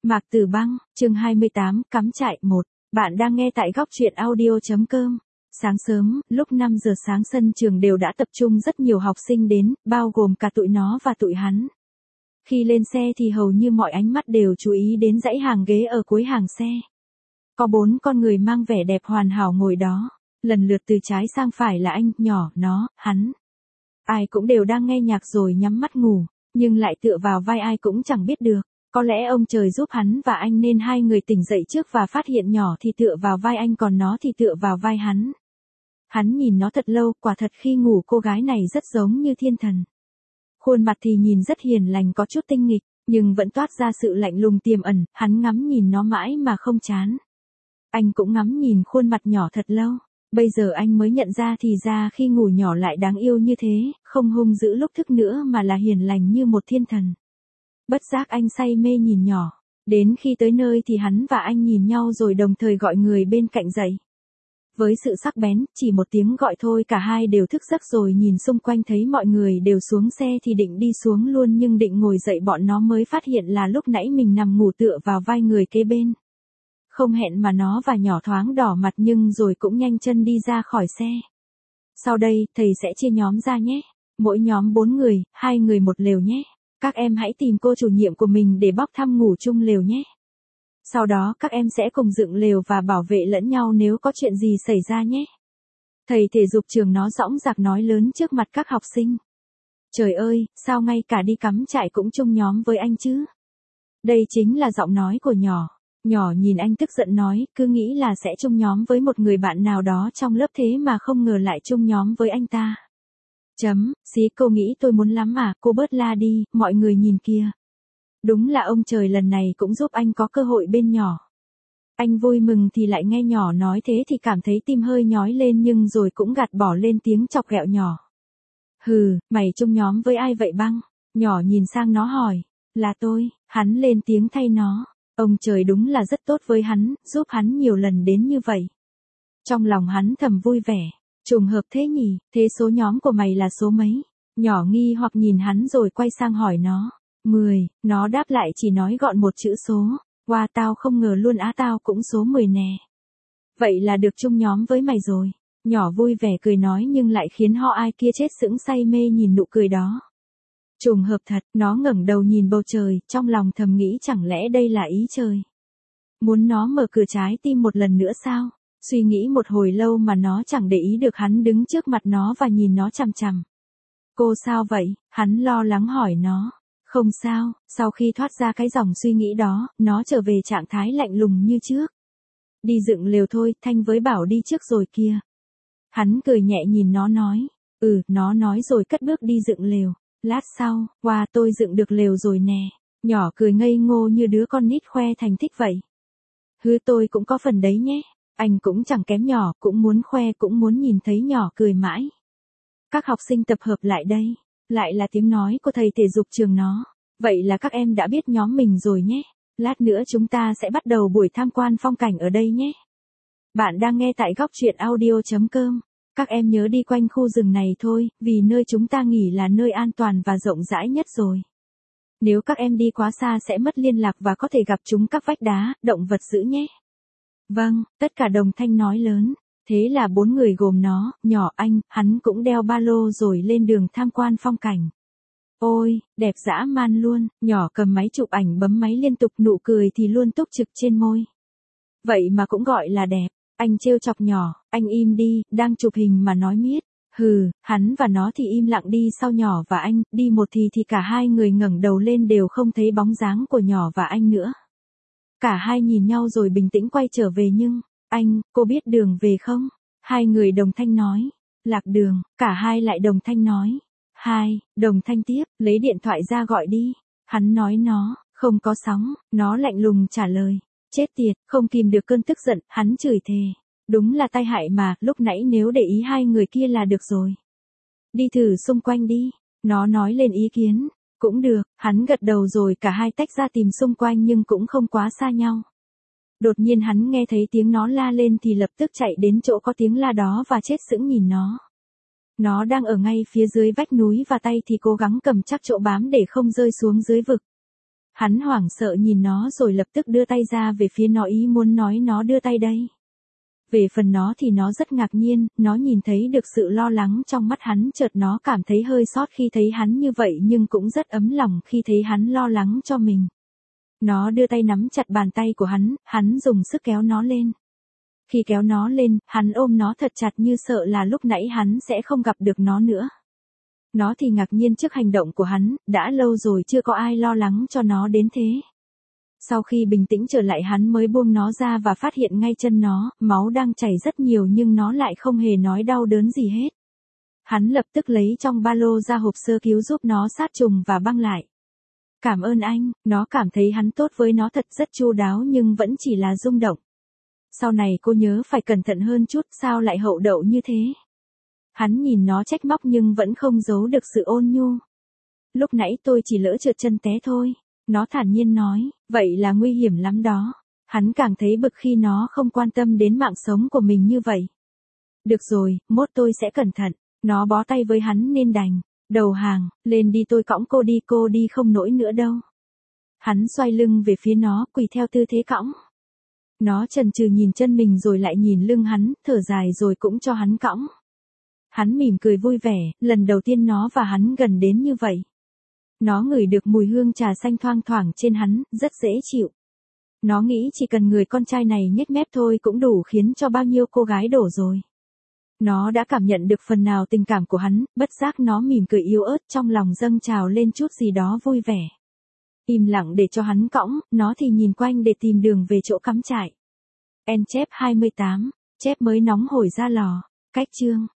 Mạc Tử Băng, chương 28, cắm trại 1. Bạn đang nghe tại góc truyện audio.com. Sáng sớm, lúc 5 giờ sáng sân trường đều đã tập trung rất nhiều học sinh đến, bao gồm cả tụi nó và tụi hắn. Khi lên xe thì hầu như mọi ánh mắt đều chú ý đến dãy hàng ghế ở cuối hàng xe. Có 4 con người mang vẻ đẹp hoàn hảo ngồi đó, lần lượt từ trái sang phải là anh, nhỏ, nó, hắn. Ai cũng đều đang nghe nhạc rồi nhắm mắt ngủ, nhưng lại tựa vào vai ai cũng chẳng biết được. Có lẽ ông trời giúp hắn và anh nên hai người tỉnh dậy trước và phát hiện nhỏ thì tựa vào vai anh còn nó thì tựa vào vai hắn. Hắn nhìn nó thật lâu, quả thật khi ngủ cô gái này rất giống như thiên thần. Khuôn mặt thì nhìn rất hiền lành có chút tinh nghịch, nhưng vẫn toát ra sự lạnh lùng tiềm ẩn, hắn ngắm nhìn nó mãi mà không chán. Anh cũng ngắm nhìn khuôn mặt nhỏ thật lâu, bây giờ anh mới nhận ra thì ra khi ngủ nhỏ lại đáng yêu như thế, không hung dữ lúc thức nữa mà là hiền lành như một thiên thần. Bất giác anh say mê nhìn nhỏ, đến khi tới nơi thì hắn và anh nhìn nhau rồi đồng thời gọi người bên cạnh dậy. Với sự sắc bén, chỉ một tiếng gọi thôi cả hai đều thức giấc rồi nhìn xung quanh thấy mọi người đều xuống xe thì định đi xuống luôn nhưng định ngồi dậy bọn nó mới phát hiện là lúc nãy mình nằm ngủ tựa vào vai người kế bên. Không hẹn mà nó và nhỏ thoáng đỏ mặt nhưng rồi cũng nhanh chân đi ra khỏi xe. Sau đây, thầy sẽ chia nhóm ra nhé. Mỗi nhóm 4 người, 2 người một lều nhé. Các em hãy tìm cô chủ nhiệm của mình để bóc thăm ngủ chung lều nhé. Sau đó các em sẽ cùng dựng lều và bảo vệ lẫn nhau nếu có chuyện gì xảy ra nhé. Thầy thể dục trường nó dõng dạc nói lớn trước mặt các học sinh. Trời ơi, sao ngay cả đi cắm trại cũng chung nhóm với anh chứ? Đây chính là giọng nói của nhỏ. Nhỏ nhìn anh tức giận nói, cứ nghĩ là sẽ chung nhóm với một người bạn nào đó trong lớp thế mà không ngờ lại chung nhóm với anh ta. Xí cô nghĩ tôi muốn lắm mà, cô bớt la đi, mọi người nhìn kìa. Đúng là ông trời lần này cũng giúp anh có cơ hội bên nhỏ. Anh vui mừng thì lại nghe nhỏ nói thế thì cảm thấy tim hơi nhói lên nhưng rồi cũng gạt bỏ lên tiếng chọc ghẹo nhỏ. Hừ, mày chung nhóm với ai vậy Băng? Nhỏ nhìn sang nó hỏi. Là tôi, hắn lên tiếng thay nó. Ông trời đúng là rất tốt với hắn, giúp hắn nhiều lần đến như vậy. Trong lòng hắn thầm vui vẻ. Trùng hợp thế nhỉ, thế số nhóm của mày là số mấy? Nhỏ nghi hoặc nhìn hắn rồi quay sang hỏi nó. 10, nó đáp lại chỉ nói gọn một chữ số. Wow, tao không ngờ luôn á, tao cũng số 10 nè. Vậy là được chung nhóm với mày rồi. Nhỏ vui vẻ cười nói nhưng lại khiến họ ai kia chết sững say mê nhìn nụ cười đó. Trùng hợp thật, nó ngẩng đầu nhìn bầu trời, trong lòng thầm nghĩ chẳng lẽ đây là ý trời. Muốn nó mở cửa trái tim một lần nữa sao? Suy nghĩ một hồi lâu mà nó chẳng để ý được hắn đứng trước mặt nó và nhìn nó chằm chằm. Cô sao vậy? Hắn lo lắng hỏi nó. Không sao, sau khi thoát ra cái dòng suy nghĩ đó, nó trở về trạng thái lạnh lùng như trước. Đi dựng lều thôi, Thanh với Bảo đi trước rồi kia. Hắn cười nhẹ nhìn nó nói. Nó nói rồi cất bước đi dựng lều. Lát sau, wow, tôi dựng được lều rồi nè. Nhỏ cười ngây ngô như đứa con nít khoe thành tích vậy. Hứ tôi cũng có phần đấy nhé. Anh cũng chẳng kém nhỏ, cũng muốn khoe cũng muốn nhìn thấy nhỏ cười mãi. Các học sinh tập hợp lại đây. Lại là tiếng nói của thầy thể dục trường nó. Vậy là các em đã biết nhóm mình rồi nhé. Lát nữa chúng ta sẽ bắt đầu buổi tham quan phong cảnh ở đây nhé. Bạn đang nghe tại góc truyện audio.com. Các em nhớ đi quanh khu rừng này thôi, vì nơi chúng ta nghỉ là nơi an toàn và rộng rãi nhất rồi. Nếu các em đi quá xa sẽ mất liên lạc và có thể gặp chúng các vách đá, động vật dữ nhé. Vâng, tất cả đồng thanh nói lớn. Thế là 4 người gồm nó, nhỏ anh, hắn cũng đeo ba lô rồi lên đường tham quan phong cảnh. Ôi, đẹp dã man luôn, nhỏ cầm máy chụp ảnh bấm máy liên tục nụ cười thì luôn túc trực trên môi. Vậy mà cũng gọi là đẹp, anh trêu chọc nhỏ, anh im đi, đang chụp hình mà nói miết. Hừ, hắn và nó thì im lặng đi sau nhỏ và anh, đi một thì cả hai người ngẩng đầu lên đều không thấy bóng dáng của nhỏ và anh nữa. Cả hai nhìn nhau rồi bình tĩnh quay trở về nhưng, anh, cô biết đường về không? Hai người đồng thanh nói. Lạc đường, cả hai lại đồng thanh nói. Đồng thanh tiếp, lấy điện thoại ra gọi đi. Hắn nói nó, không có sóng, nó lạnh lùng trả lời. Chết tiệt, không kìm được cơn tức giận, hắn chửi thề. Đúng là tai hại mà, lúc nãy nếu để ý hai người kia là được rồi. Đi thử xung quanh đi, nó nói lên ý kiến. Cũng được, hắn gật đầu rồi cả hai tách ra tìm xung quanh nhưng cũng không quá xa nhau. Đột nhiên hắn nghe thấy tiếng nó la lên thì lập tức chạy đến chỗ có tiếng la đó và chết sững nhìn nó. Nó đang ở ngay phía dưới vách núi và tay thì cố gắng cầm chắc chỗ bám để không rơi xuống dưới vực. Hắn hoảng sợ nhìn nó rồi lập tức đưa tay ra về phía nó ý muốn nói nó đưa tay đây. Về phần nó thì nó rất ngạc nhiên, nó nhìn thấy được sự lo lắng trong mắt hắn, chợt nó cảm thấy hơi xót khi thấy hắn như vậy nhưng cũng rất ấm lòng khi thấy hắn lo lắng cho mình. Nó đưa tay nắm chặt bàn tay của hắn dùng sức kéo nó lên. Khi kéo nó lên, hắn ôm nó thật chặt như sợ là lúc nãy hắn sẽ không gặp được nó nữa. Nó thì ngạc nhiên trước hành động của hắn, đã lâu rồi chưa có ai lo lắng cho nó đến thế. Sau khi bình tĩnh trở lại hắn mới buông nó ra và phát hiện ngay chân nó, máu đang chảy rất nhiều nhưng nó lại không hề nói đau đớn gì hết. Hắn lập tức lấy trong ba lô ra hộp sơ cứu giúp nó sát trùng và băng lại. Cảm ơn anh, nó cảm thấy hắn tốt với nó thật rất chu đáo nhưng vẫn chỉ là rung động. Sau này cô nhớ phải cẩn thận hơn chút, sao lại hậu đậu như thế. Hắn nhìn nó trách móc nhưng vẫn không giấu được sự ôn nhu. Lúc nãy tôi chỉ lỡ trượt chân té thôi. Nó thản nhiên nói, vậy là nguy hiểm lắm đó. Hắn càng thấy bực khi nó không quan tâm đến mạng sống của mình như vậy. Được rồi, mốt tôi sẽ cẩn thận. Nó bó tay với hắn nên đành. Đầu hàng, lên đi tôi cõng cô đi không nổi nữa đâu. Hắn xoay lưng về phía nó, quỳ theo tư thế cõng. Nó chần chừ nhìn chân mình rồi lại nhìn lưng hắn, thở dài rồi cũng cho hắn cõng. Hắn mỉm cười vui vẻ, lần đầu tiên nó và hắn gần đến như vậy. Nó ngửi được mùi hương trà xanh thoang thoảng trên hắn, rất dễ chịu. Nó nghĩ chỉ cần người con trai này nhếch mép thôi cũng đủ khiến cho bao nhiêu cô gái đổ rồi. Nó đã cảm nhận được phần nào tình cảm của hắn, bất giác nó mỉm cười yếu ớt trong lòng dâng trào lên chút gì đó vui vẻ. Im lặng để cho hắn cõng, nó thì nhìn quanh để tìm đường về chỗ cắm trại. En chép 28, chép mới nóng hổi ra lò, cách chương.